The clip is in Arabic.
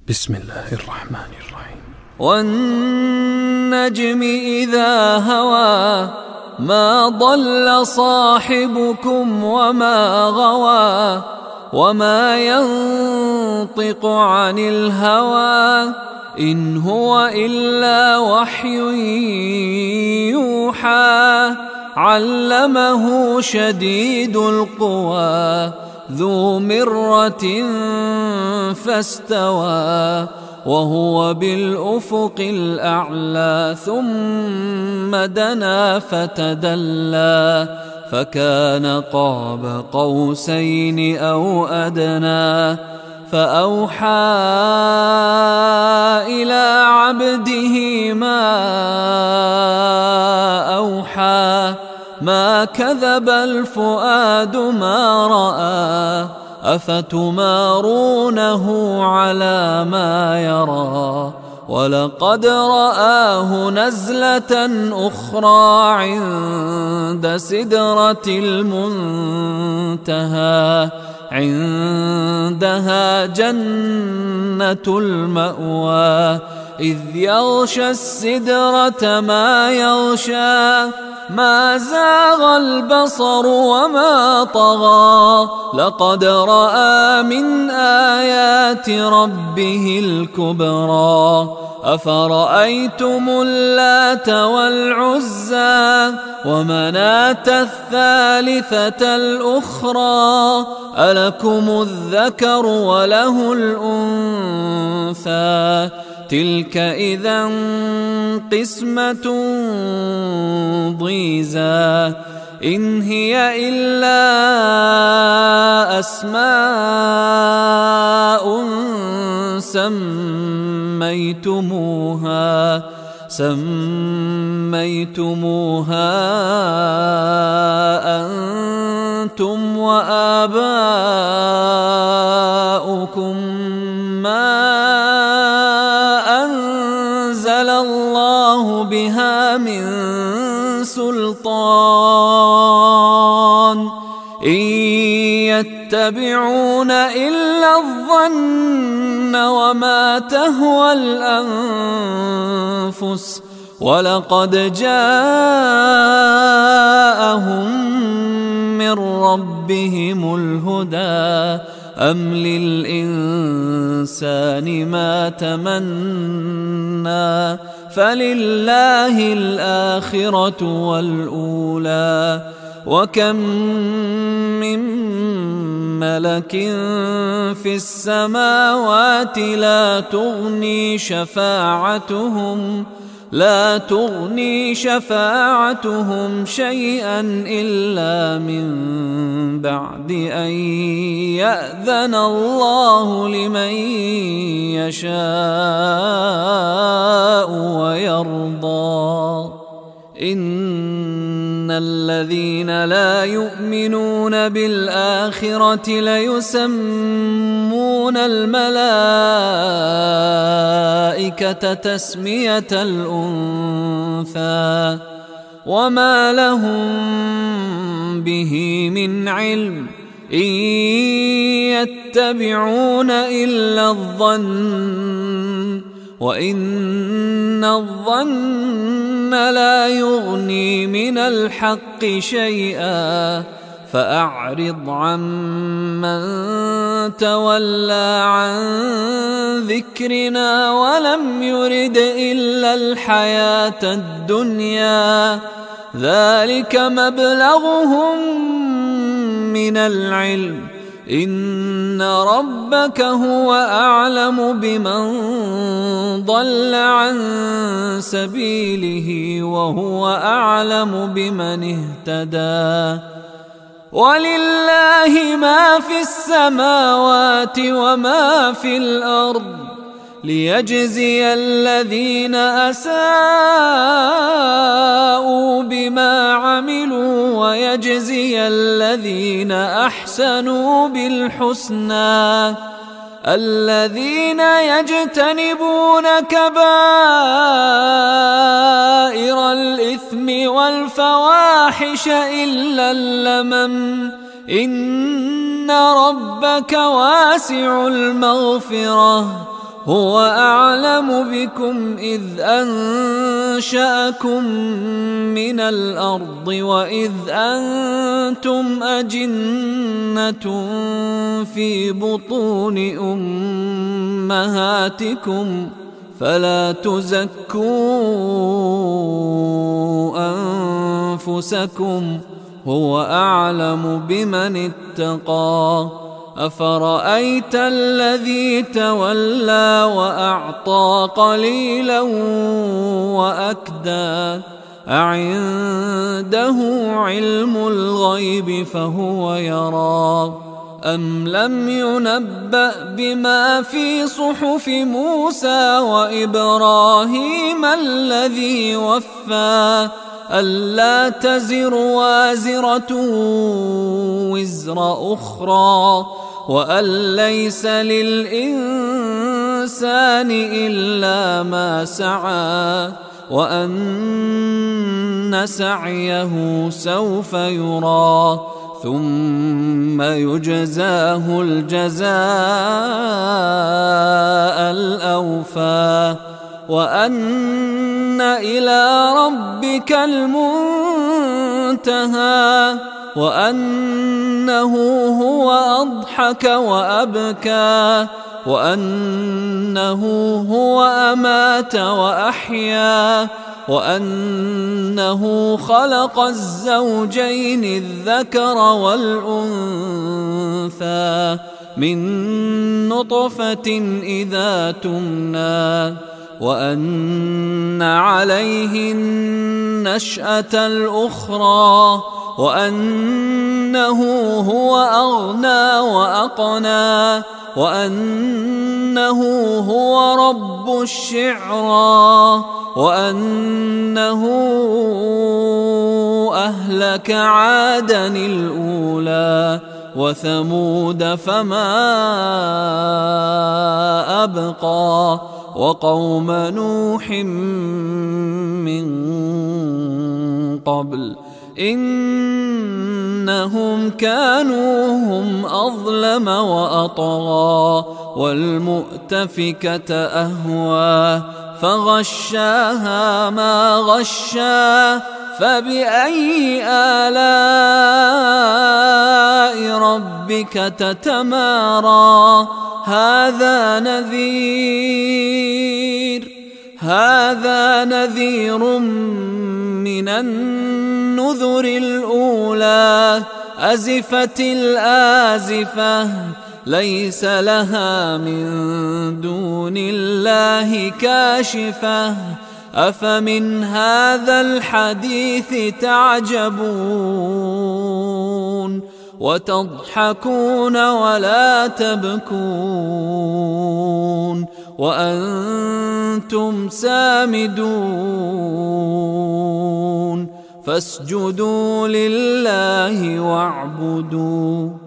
بسم الله الرحمن الرحيم. والنجم إذا هوى ما ضل صاحبكم وما غوى وما ينطق عن الهوى إن هو إلا وحي يوحى علمه شديد القوى ذو مرة فاستوى وهو بالأفق الأعلى ثم دنا فتدلى فكان قاب قوسين أو أدنى فأوحى إلى عبده ما أوحى ما كذب الفؤاد ما رأى أفتمارونه على ما يرى ولقد رآه نزلة أخرى عند سدرة المنتهى عندها جنة المأوى إذ يغشى السدرة ما يغشى ما زاغ البصر وما طغى لقد رأى من آيات ربه الكبرى أفرأيتم اللات والعزى ومناة الثالثة الأخرى ألكم الذكر وله الأنثى تلك إذا قسمة ضيزى إن هي إلا أسماء سميتموها أنتم وآباؤكم ما أنزل الله بها من سلطان إن يتبعون إلا الظن وما تهوى الأنفس ولقد جاءهم من ربهم الهدى أم للإنسان ما تمنى فلله الآخرة والأولى وكم من ملك في السماوات لا تغني شفاعتهم شيئا إلا من بعد أن يأذن الله لمن يشاء ويرضى إن الذين لا يؤمنون بالآخرة ليسمون الملائكة تسمية الأنثى وما لهم به من علم إن يتبعون إلا الظن وإن الظن لا يغني من الحق شيئا فأعرض عمن تولى عن ذكرنا ولم يرد إلا الحياة الدنيا ذلك مبلغهم من العلم إن ربك هو أعلم بمن ضل عن سبيله وهو أعلم بمن اهتدى ولله ما في السماوات وما في الأرض ليجزي الذين أساءوا بما عملوا ويجزي الذين أحسنوا بالحسنى الذين يجتنبون كبائر الإثم والفواحش إلا اللمم إن ربك واسع المغفرة هو أعلم بكم إذ أنشأكم من الأرض وإذ أنتم أجنة في بطون أمهاتكم فلا تزكوا أنفسكم هو أعلم بمن اتقى أفرأيت الذي تولى وأعطى قليلا وأكدى أعنده علم الغيب فهو يرى أم لم ينبأ بما في صحف موسى وإبراهيم الذي وفى ألا تزر وازرة وزر أخرى وأن ليس للإنسان إلا ما سعى وأن سعيه سوف يرى ثم يجزاه الجزاء الأوفى وأن إلى ربك المنتهى وأنه هو أضحك وأبكى وأنه هو أمات وأحيا وأنه خلق الزوجين الذكر والأنثى من نطفة إذا تمنى وأن عليه النشأة الأخرى وأنه هو أغنى وأقنى وأنه هو رب الشعرى وأنه أهلك عادا الأولى وثمود فما أبقى وقوم نوح من قبل إنهم كانوا هم أظلم وأطغى والمؤتفكة أهوى فغشاها ما غشا فبأي آلاء ربك تتمارى هذا نذير من النذر الأولى أزفت الآزفة ليس لها من دون الله كاشفة أفمن هذا الحديث تعجبون وتضحكون ولا تبكون وأنتم سامدون فاسجدوا لله واعبدوا